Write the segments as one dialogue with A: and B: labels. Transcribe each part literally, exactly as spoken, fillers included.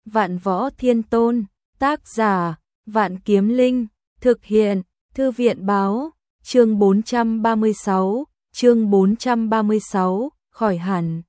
A: Vạn Võ Thiên Tôn, tác giả, Vạn Kiếm Linh, thực hiện, Thư viện báo, chương bốn trăm ba mươi sáu, chương bốn trăm ba mươi sáu, khỏi hẳn.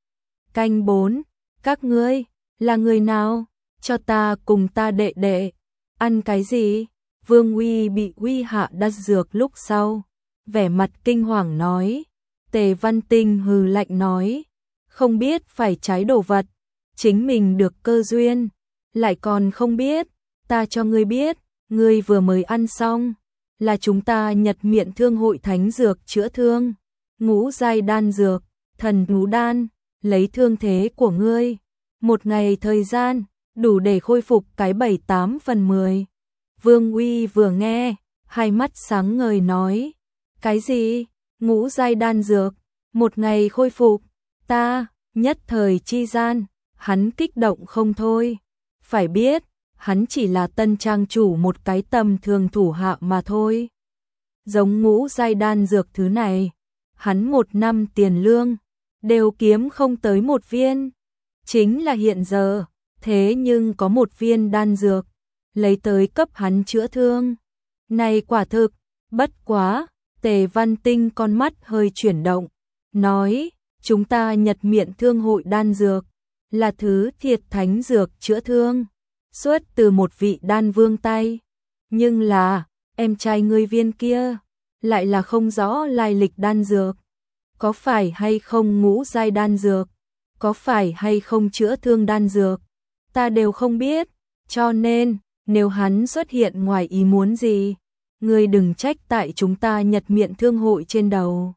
A: Canh bốn, các ngươi, là người nào? Cho ta cùng ta đệ đệ, ăn cái gì? Vương Uy bị Uy hạ đan dược lúc sau, vẻ mặt kinh hoàng nói. Tề Văn Tinh hừ lạnh nói, không biết phải trái đồ vật, chính mình được cơ duyên, lại còn không biết, ta cho ngươi biết, ngươi vừa mới ăn xong, là chúng ta Nhật Miện Thương hội thánh dược chữa thương, ngũ giai đan dược, thần ngũ đan, lấy thương thế của ngươi, một ngày thời gian, đủ để khôi phục cái bảy tám phần mười. Vương Uy vừa nghe, hai mắt sáng ngời nói, cái gì? Ngũ giai đan dược, một ngày khôi phục, ta, nhất thời chi gian, hắn kích động không thôi. Phải biết, hắn chỉ là tân trang chủ một cái tầm thường thủ hạ mà thôi. Giống ngũ giai đan dược thứ này, hắn một năm tiền lương, đều kiếm không tới một viên. Chính là hiện giờ, thế nhưng có một viên đan dược, lấy tới cấp hắn chữa thương. Này quả thực, bất quá, Tề Văn Tinh con mắt hơi chuyển động, nói, chúng ta Nhật Miện Thương hội đan dược, là thứ thiệt thánh dược chữa thương, xuất từ một vị đan vương tay. Nhưng là, em trai ngươi viên kia, lại là không rõ lai lịch đan dược. Có phải hay không ngũ giai đan dược, có phải hay không chữa thương đan dược, ta đều không biết, cho nên, nếu hắn xuất hiện ngoài ý muốn gì, ngươi đừng trách tại chúng ta Nhật Miện Thương hội trên đầu.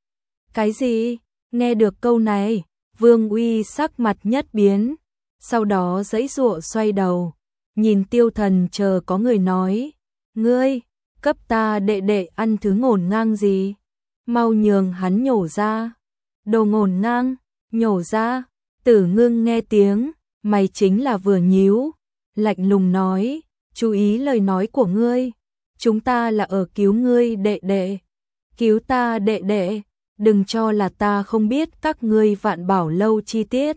A: Cái gì? Nghe được câu này, Vương Uy sắc mặt nhất biến, sau đó giãy giụa xoay đầu, nhìn Tiêu Thần chờ có người nói, ngươi, cấp ta đệ đệ ăn thứ ngổn ngang gì? Mau nhường hắn nhổ ra. Đồ ngổn ngang, nhổ ra. Tử Ngưng nghe tiếng, mày chính là vừa nhíu, lạnh lùng nói, chú ý lời nói của ngươi, chúng ta là ở cứu ngươi đệ đệ, cứu ta đệ đệ, đừng cho là ta không biết các ngươi Vạn Bảo lâu chi tiết.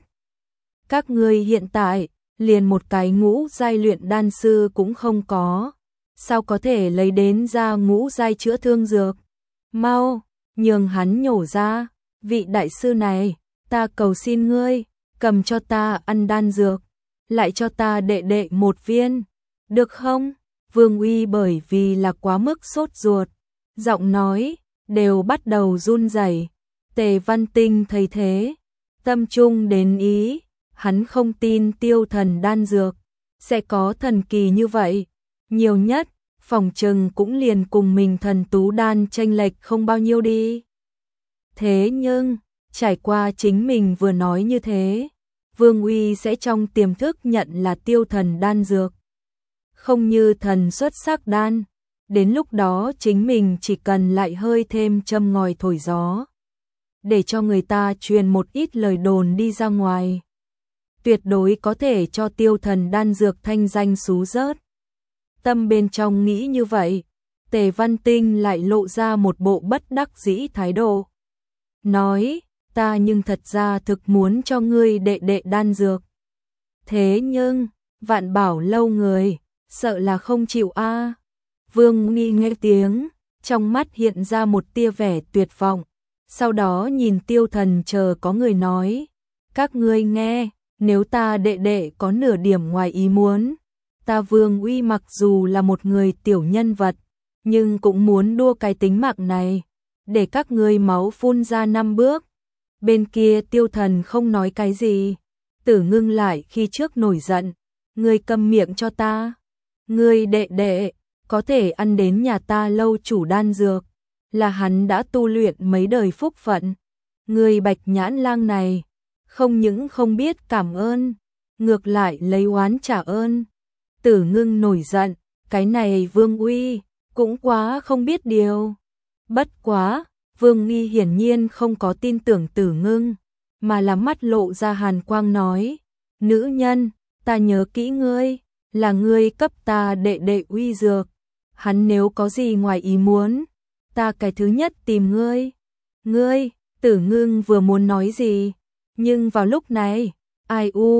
A: Các ngươi hiện tại, liền một cái ngũ giai luyện đan sư cũng không có, sao có thể lấy đến ra ngũ giai chữa thương dược? Mau, nhường hắn nhổ ra, vị đại sư này, ta cầu xin ngươi, cầm cho ta ăn đan dược, lại cho ta đệ đệ một viên, được không? Vương Uy bởi vì là quá mức sốt ruột, giọng nói đều bắt đầu run rẩy. Tề Văn Tinh thấy thế, tâm trung đến ý, hắn không tin Tiêu Thần đan dược sẽ có thần kỳ như vậy, nhiều nhất phòng trừng cũng liền cùng mình thần tú đan chênh lệch không bao nhiêu đi. Thế nhưng, trải qua chính mình vừa nói như thế, Vương Uy sẽ trong tiềm thức nhận là Tiêu Thần đan dược, không như thần xuất sắc đan. Đến lúc đó chính mình chỉ cần lại hơi thêm châm ngòi thổi gió, để cho người ta truyền một ít lời đồn đi ra ngoài, tuyệt đối có thể cho Tiêu Thần đan dược thanh danh xú rớt. Tâm bên trong nghĩ như vậy, Tề Văn Tinh lại lộ ra một bộ bất đắc dĩ thái độ. Nói, ta nhưng thật ra thực muốn cho ngươi đệ đệ đan dược. Thế nhưng, Vạn Bảo lâu người, sợ là không chịu a. Vương Nghi nghe tiếng, trong mắt hiện ra một tia vẻ tuyệt vọng, sau đó nhìn Tiêu Thần chờ có người nói, các ngươi nghe, nếu ta đệ đệ có nửa điểm ngoài ý muốn, ta Vương Uy mặc dù là một người tiểu nhân vật, nhưng cũng muốn đua cái tính mạng này, để các ngươi máu phun ra năm bước. Bên kia Tiêu Thần không nói cái gì, Tử Ngưng lại khi trước nổi giận, ngươi câm miệng cho ta, ngươi đệ đệ có thể ăn đến nhà ta lâu chủ đan dược, là hắn đã tu luyện mấy đời phúc phận. Người Bạch Nhãn Lang này, không những không biết cảm ơn, ngược lại lấy oán trả ơn. Tử Ngưng nổi giận, cái này Vương Uy, cũng quá không biết điều. Bất quá, Vương Nghi hiển nhiên không có tin tưởng Tử Ngưng, mà là mắt lộ ra hàn quang nói, nữ nhân, ta nhớ kỹ ngươi, là ngươi cấp ta đệ đệ uy dược. Hắn nếu có gì ngoài ý muốn, ta cái thứ nhất tìm ngươi. Ngươi, Tử Ngưng vừa muốn nói gì, nhưng vào lúc này, ai u,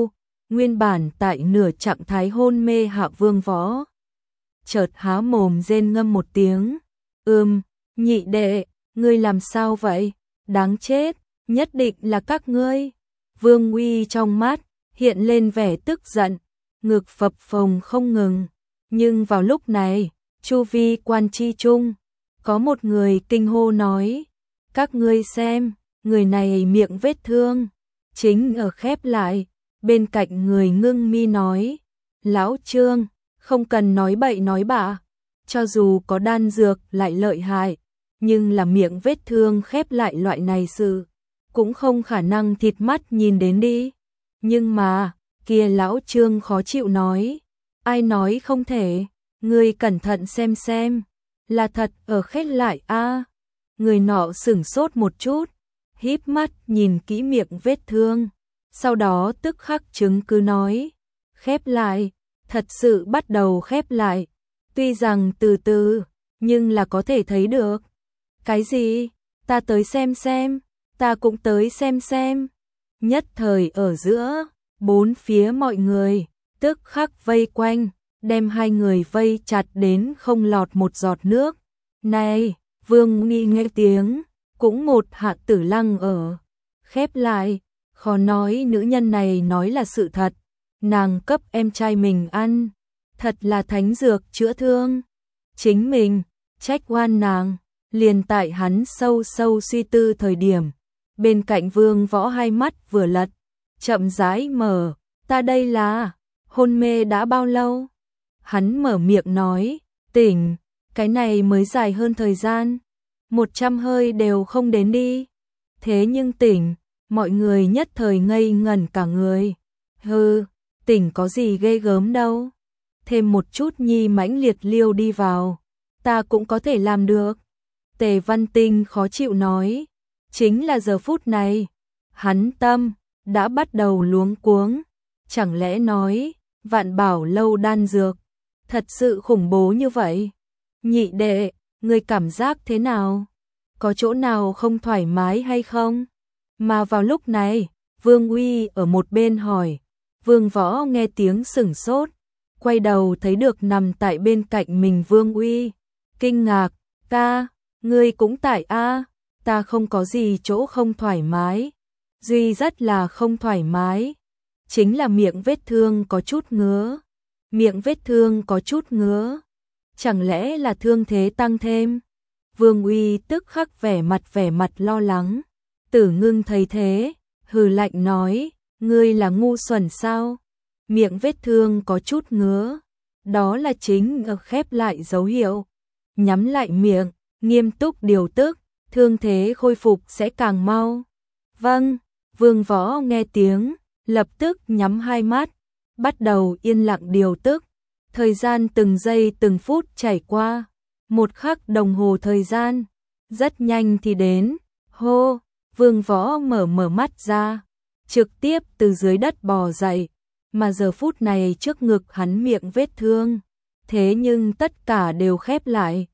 A: nguyên bản tại nửa trạng thái hôn mê Hạ Vương Võ. Chợt há mồm rên ngâm một tiếng, ưm, nhị đệ, ngươi làm sao vậy, đáng chết, nhất định là các ngươi. Vương Uy trong mắt hiện lên vẻ tức giận, ngực phập phồng không ngừng, nhưng vào lúc này, chu vi quan chi chung, có một người kinh hô nói, các ngươi xem, người này miệng vết thương, chính ở khép lại, bên cạnh người ngưng mi nói, lão Trương, không cần nói bậy nói bạ, cho dù có đan dược lại lợi hại, nhưng là miệng vết thương khép lại loại này sự, cũng không khả năng thịt mắt nhìn đến đi. Nhưng mà, kia lão Trương khó chịu nói, ai nói không thể, ngươi cẩn thận xem xem, là thật ở khép lại a. Người nọ sửng sốt một chút, híp mắt nhìn kỹ miệng vết thương, sau đó tức khắc chứng cứ nói, khép lại, thật sự bắt đầu khép lại, tuy rằng từ từ, nhưng là có thể thấy được. Cái gì? Ta tới xem xem, ta cũng tới xem xem. Nhất thời ở giữa, bốn phía mọi người, tức khắc vây quanh, đem hai người vây chặt đến không lọt một giọt nước. Này, Vương Nghi nghe tiếng, cũng một Hạ Tử Lăng ở. Khép lại, khó nói nữ nhân này nói là sự thật, nàng cấp em trai mình ăn, thật là thánh dược chữa thương. Chính mình, trách oan nàng, liền tại hắn sâu sâu suy tư thời điểm. Bên cạnh Vương Võ hai mắt vừa lật, chậm rãi mở, ta đây là, hôn mê đã bao lâu? Hắn mở miệng nói, tỉnh, cái này mới dài hơn thời gian, một trăm hơi đều không đến đi. Thế nhưng tỉnh, mọi người nhất thời ngây ngẩn cả người. Hừ, tỉnh có gì ghê gớm đâu. Thêm một chút nhi mãnh liệt liêu đi vào, ta cũng có thể làm được. Tề Văn Tinh khó chịu nói, chính là giờ phút này, hắn tâm đã bắt đầu luống cuống, chẳng lẽ nói, Vạn Bảo lâu đan dược, thật sự khủng bố như vậy? Nhị đệ, người cảm giác thế nào? Có chỗ nào không thoải mái hay không? Mà vào lúc này, Vương Uy ở một bên hỏi, Vương Võ nghe tiếng sửng sốt, quay đầu thấy được nằm tại bên cạnh mình Vương Uy, kinh ngạc, ca, ngươi cũng tại a? Ta không có gì chỗ không thoải mái, duy rất là không thoải mái, chính là miệng vết thương có chút ngứa, miệng vết thương có chút ngứa, chẳng lẽ là thương thế tăng thêm? Vương Uy tức khắc vẻ mặt vẻ mặt lo lắng, Tử Ngưng thấy thế, hừ lạnh nói, ngươi là ngu xuẩn sao? Miệng vết thương có chút ngứa, đó là chính ở khép lại dấu hiệu, nhắm lại miệng, nghiêm túc điều tức, thương thế khôi phục sẽ càng mau. Vâng, Vương Võ nghe tiếng, lập tức nhắm hai mắt, bắt đầu yên lặng điều tức. Thời gian từng giây từng phút chảy qua, một khắc đồng hồ thời gian, rất nhanh thì đến. Hô, Vương Võ mở mở mắt ra, trực tiếp từ dưới đất bò dậy, mà giờ phút này trước ngực hắn miệng vết thương, thế nhưng tất cả đều khép lại.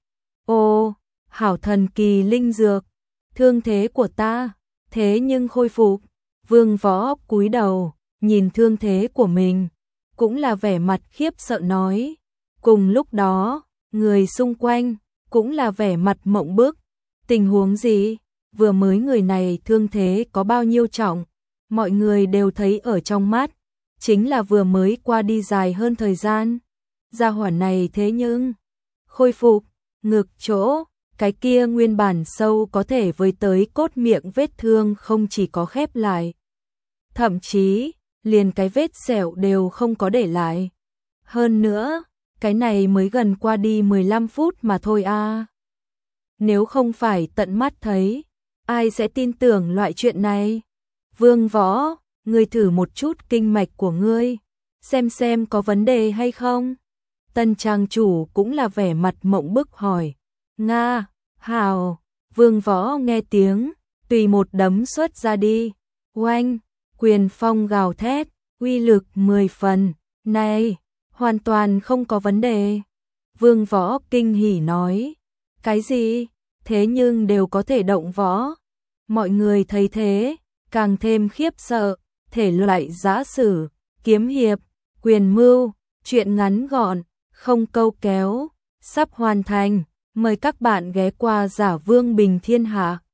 A: Ô, hảo thần kỳ linh dược, thương thế của ta, thế nhưng khôi phục. Vương Võ cúi đầu, nhìn thương thế của mình, cũng là vẻ mặt khiếp sợ nói. Cùng lúc đó, người xung quanh, cũng là vẻ mặt mộng bức. Tình huống gì? Vừa mới người này thương thế có bao nhiêu trọng, mọi người đều thấy ở trong mắt, chính là vừa mới qua đi dài hơn thời gian. Gia hỏa này thế nhưng, khôi phục, ngực chỗ, cái kia nguyên bản sâu có thể với tới cốt miệng vết thương không chỉ có khép lại. Thậm chí, liền cái vết sẹo đều không có để lại. Hơn nữa, cái này mới gần qua đi mười lăm phút mà thôi a. Nếu không phải tận mắt thấy, ai sẽ tin tưởng loại chuyện này? Vương Võ, ngươi thử một chút kinh mạch của ngươi, xem xem có vấn đề hay không? Tân trang chủ cũng là vẻ mặt mộng bức hỏi. Nga, hào, Vương Võ nghe tiếng, tùy một đấm xuất ra đi. Oanh, quyền phong gào thét, uy lực mười phần. Này, hoàn toàn không có vấn đề. Vương Võ kinh hỉ nói. Cái gì? Thế nhưng đều có thể động võ. Mọi người thấy thế, càng thêm khiếp sợ, thể loại giả sử, kiếm hiệp, quyền mưu, truyện ngắn gọn, không câu kéo, sắp hoàn thành. Mời các bạn ghé qua Giả Vương Bình Thiên Hạ.